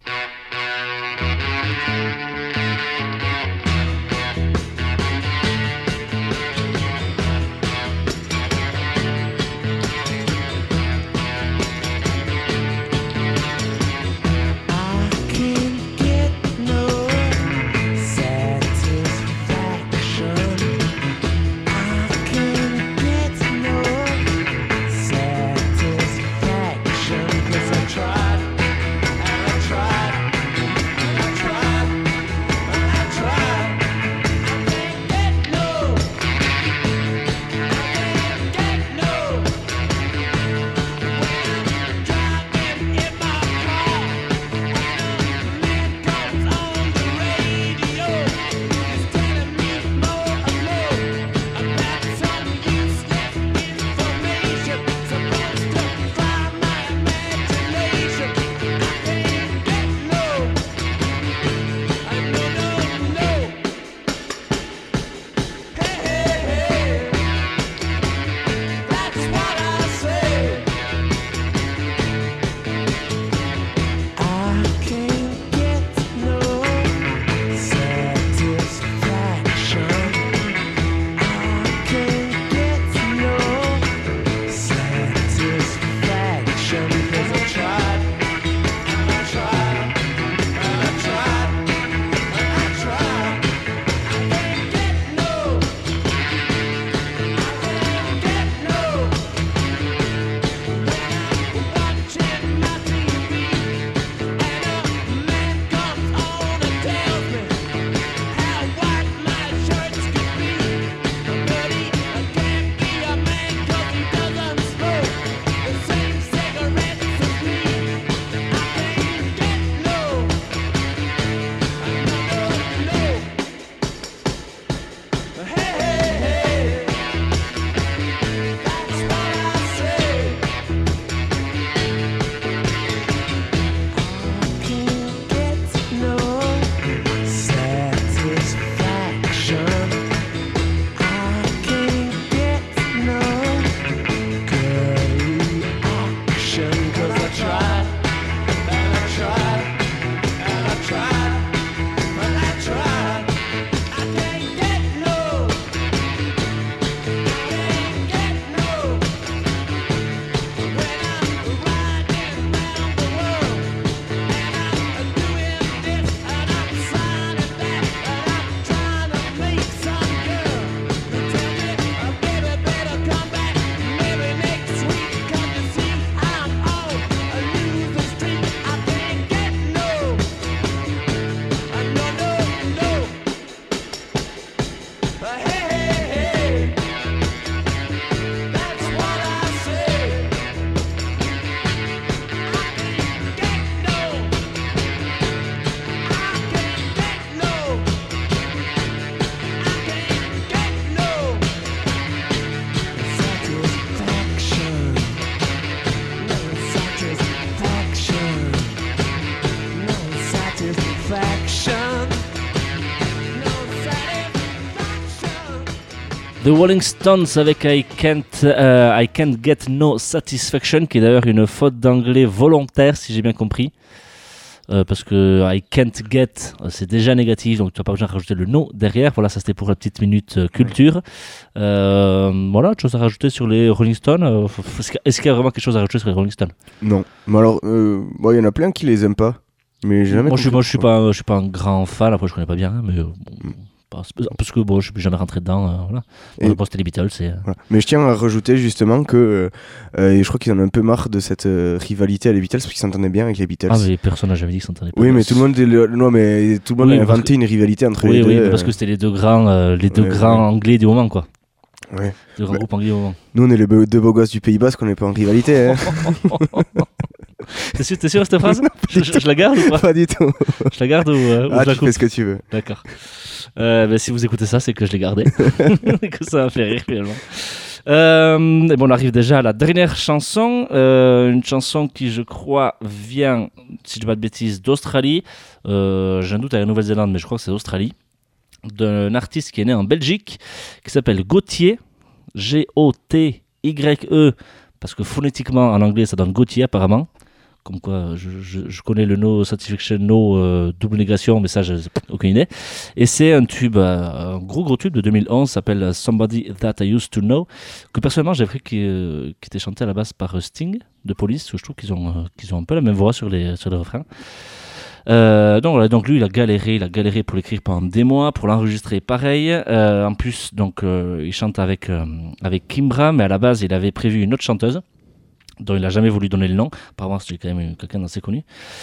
The Rolling Stones avec I Can't Get No Satisfaction, qui est d'ailleurs une faute d'anglais volontaire, si j'ai bien compris. Parce que I Can't Get, c'est déjà négatif, donc tu n'as pas besoin de rajouter le no derrière. Voilà, ça c'était pour la petite minute culture. Voilà, autre chose à rajouter sur les Rolling Stones. Est-ce qu'il y a vraiment quelque chose à rajouter sur les Rolling Stones? Non. Mais alors, il y en a plein qui les aiment pas. Mais j'ai jamais Moi, je compris suis pas un grand fan. Après, je connais pas bien, hein, mais parce que bon, je suis jamais rentré dedans. Voilà. Et- Bon, c'était les Beatles. Voilà. Mais je tiens à rajouter justement que et je crois qu'ils en ont un peu marre de cette rivalité à les Beatles parce qu'ils s'entendaient bien avec les Beatles. Ah, mais personne n'a jamais dit que ça s'entendait pas. Oui, mais tout le monde, Oui, a parce inventé une rivalité entre Oui, les oui, deux. mais parce que c'était les deux grands Ouais, anglais du moment, quoi. Ouais. de grands groupes anglais au moment. Nous, on est les deux beaux gosses du Pays Basque, on n'est pas en rivalité. Hein. T'es sûr de cette phrase? Je la garde ou pas? Pas du tout. Je la garde ou je la Tu coupe? fais ce que tu veux. D'accord. Si vous écoutez ça, c'est que je l'ai gardé. Que ça m'a fait rire finalement. Et bon, on arrive déjà à la dernière chanson. Une chanson qui, je crois, vient, si je dis pas de bêtises, d'Australie. J'ai un doute à la Nouvelle-Zélande, mais je crois que c'est d'Australie. D'un artiste qui est né en Belgique, qui s'appelle Gauthier. G-O-T-Y-E. Parce que phonétiquement, en anglais, ça donne Gauthier apparemment. Comme quoi, je connais le No Satisfaction, No double négation, mais ça, j'ai aucune idée. Et c'est un tube, un gros tube de 2011, s'appelle Somebody That I Used to Know, que personnellement j'ai cru qui était chanté à la base par Sting de Police, où je trouve qu'ils ont un peu la même voix sur les refrains. Donc lui il a galéré pour l'écrire pendant des mois, pour l'enregistrer pareil. En plus, donc il chante avec Kimbra, mais à la base il avait prévu une autre chanteuse dont il n'a jamais voulu donner le nom. Apparemment, c'est quand même quelqu'un d'assez connu.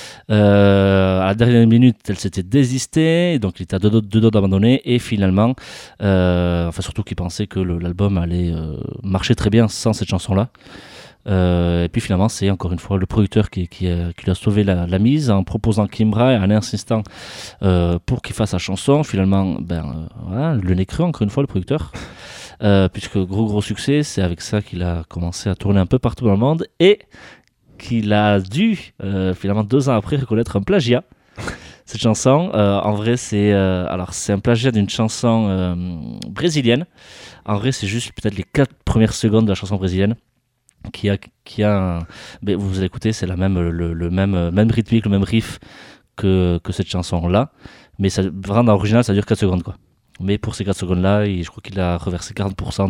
À la dernière minute, elle s'était désistée, donc il était à deux doigts d'abandonner, et finalement, surtout qu'il pensait que l'album allait marcher très bien sans cette chanson-là. Et puis finalement, c'est encore une fois le producteur qui lui a sauvé la mise en proposant Kimbra et en insistant pour qu'il fasse sa chanson. Finalement, le nez creux, encore une fois, le producteur. Puisque gros succès, c'est avec ça qu'il a commencé à tourner un peu partout dans le monde et qu'il a dû finalement 2 ans après reconnaître un plagiat. Cette chanson, en vrai, c'est un plagiat d'une chanson brésilienne. En vrai, c'est juste peut-être les 4 premières secondes de la chanson brésilienne qui a mais vous allez écouter, c'est le même rythmique, le même riff que cette chanson-là. Mais ça, vraiment, dans l'original, ça dure 4 secondes, quoi. Mais pour ces 4 secondes-là, je crois qu'il a reversé 40%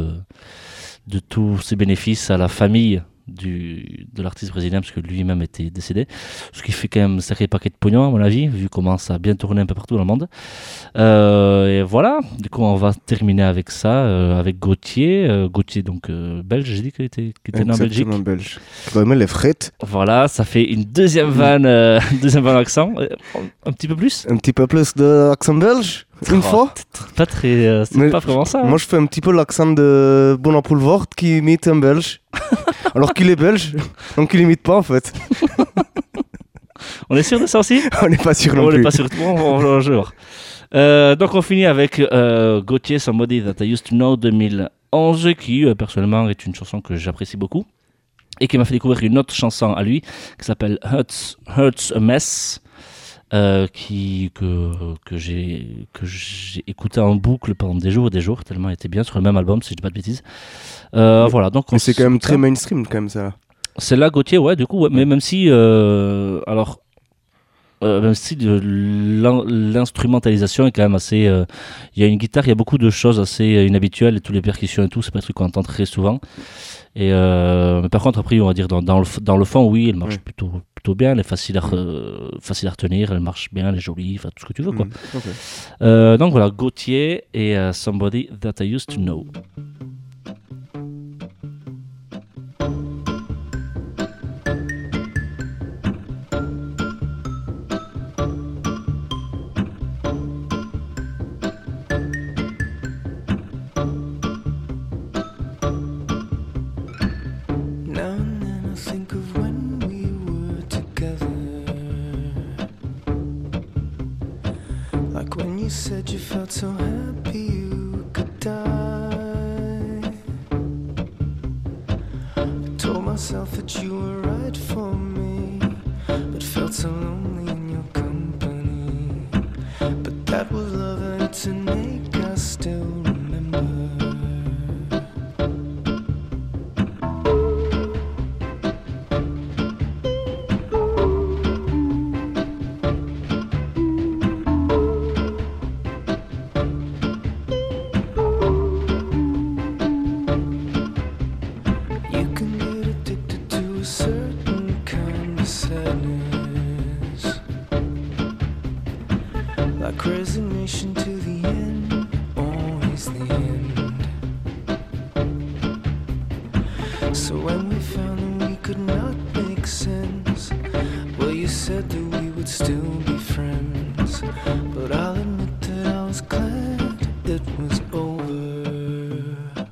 de tous ses bénéfices à la famille de l'artiste brésilien, parce que lui-même était décédé. Ce qui fait quand même un sacré paquet de pognon, à mon avis, vu comment ça a bien tourné un peu partout dans le monde. Et voilà, du coup, on va terminer avec ça, avec Gauthier. Gauthier, donc belge, j'ai dit qu'il était né en Belgique. Exactement, belge. Vraiment les frettes. Voilà, ça fait une deuxième vanne accent. Un petit peu plus? Un petit peu plus d'accent belge. Une fois. Pas très. C'est pas vraiment ça. Moi, je fais un petit peu l'accent de Bonapoulvort qui imite un belge. Alors qu'il est belge, donc il imite pas en fait. On est sûr de ça aussi? On n'est pas sûr non plus. On n'est pas sûr. On va voir. Donc on finit avec Gauthier, Somebody That I Used to Know 2011, qui personnellement est une chanson que j'apprécie beaucoup et qui m'a fait découvrir une autre chanson à lui qui s'appelle Hurts a Mess. Que j'ai écouté en boucle pendant des jours, tellement elle était bien sur le même album, si je dis pas de bêtises. Voilà, donc mais c'est quand même très mainstream, comme ça. C'est là Gauthier, ouais, du coup, ouais, mais même si, même si l'instrumentalisation est quand même assez. Il y a une guitare, il y a beaucoup de choses assez inhabituelles, et tous les percussions et tout, c'est pas un truc qu'on entend très souvent. Et mais par contre, après, on va dire dans le fond, oui, elle marche plutôt bien, elle est facile à retenir, elle marche bien, elle est jolie, enfin tout ce que tu veux, quoi. Okay. Donc voilà, Gauthier et Somebody That I Used to Know. Said you felt so happy you could die. I told myself that you were right for me, but felt so lonely in your company. But that was love and it's an ache I still remember. Resignation to the end, always the end. So when we found that we could not make sense, well, you said that we would still be friends. But I'll admit that I was glad it was over.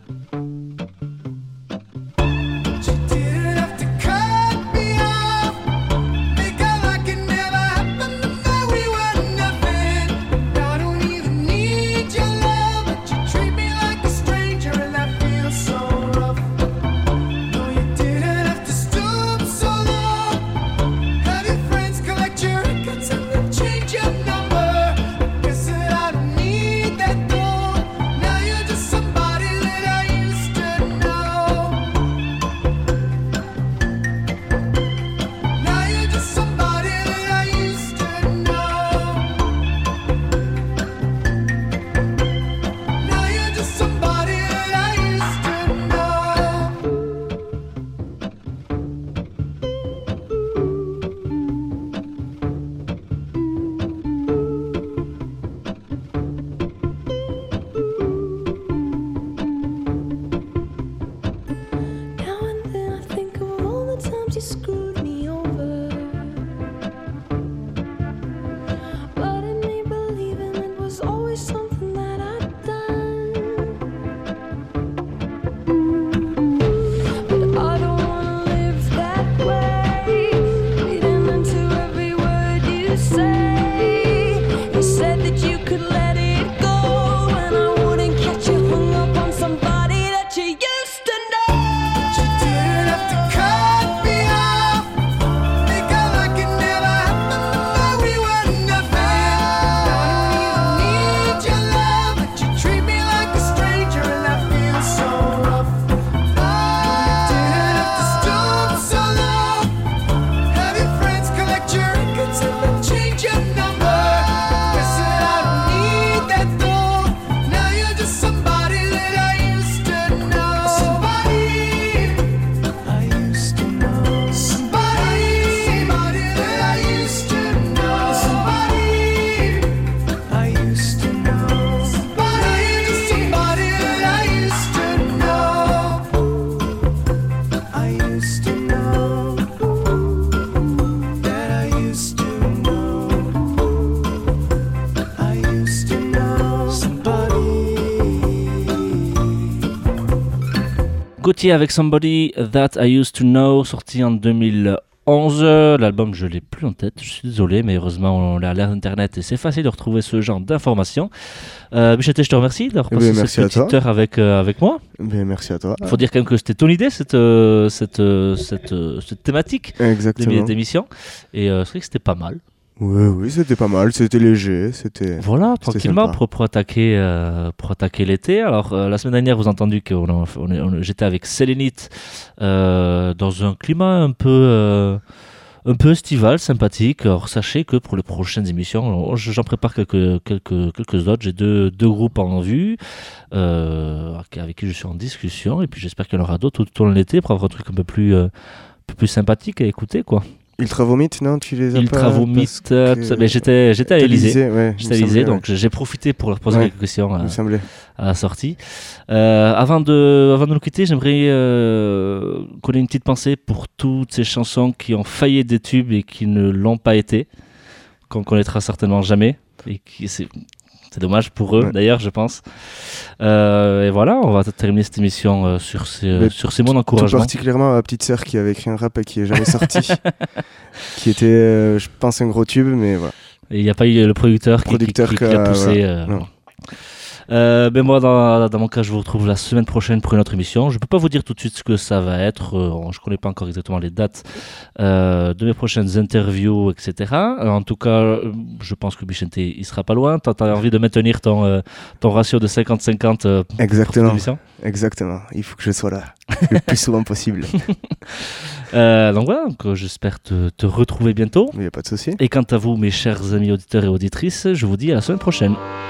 Gauthier avec Somebody That I Used to Know, sorti en 2011. L'album, je l'ai plus en tête, je suis désolé, mais heureusement, on l'a à l'ère internet et c'est facile de retrouver ce genre d'informations. Bicheté, je te remercie d'avoir passé cette petite heure avec moi. Merci à toi. Il faut dire quand même que c'était ton idée, cette thématique d'émission. Et c'est vrai que c'était pas mal. Oui, c'était pas mal, c'était léger, voilà, tranquillement pour attaquer l'été. Alors la semaine dernière, vous avez entendu que j'étais avec Sélénite dans un climat un peu estival, sympathique. Alors sachez que pour les prochaines émissions, j'en prépare quelques autres. J'ai deux groupes en vue avec qui je suis en discussion, et puis j'espère qu'il y en aura d'autres tout au long de l'été pour avoir un truc un peu plus sympathique à écouter, quoi. Ultra Vomit, non, tu les as Ultra pas Vomit, mais j'étais à l'Elysée. J'étais à l'Elysée, donc j'ai profité pour leur poser quelques questions à la sortie. Avant de nous quitter, j'aimerais qu'on ait une petite pensée pour toutes ces chansons qui ont failli être des tubes et qui ne l'ont pas été, qu'on connaîtra certainement jamais, et c'est dommage pour eux, d'ailleurs, je pense. Et voilà, on va terminer cette émission sur ces mots d'encouragement. Tout particulièrement à ma petite sœur qui avait écrit un rap et qui n'est jamais sorti, qui était, je pense, un gros tube, mais voilà. Et il n'y a pas eu le producteur qui l'a poussé. Ben moi, dans mon cas, je vous retrouve la semaine prochaine pour une autre émission. Je ne peux pas vous dire tout de suite ce que ça va être. Je ne connais pas encore exactement les dates de mes prochaines interviews, etc. En tout cas, je pense que Bichente, il sera pas loin. Tu as envie de maintenir ton ratio de 50-50 Exactement. pour cette Exactement. Il faut que je sois là le plus souvent possible. Donc voilà, j'espère te retrouver bientôt. Il n'y a pas de souci. Et quant à vous, mes chers amis auditeurs et auditrices, je vous dis à la semaine prochaine.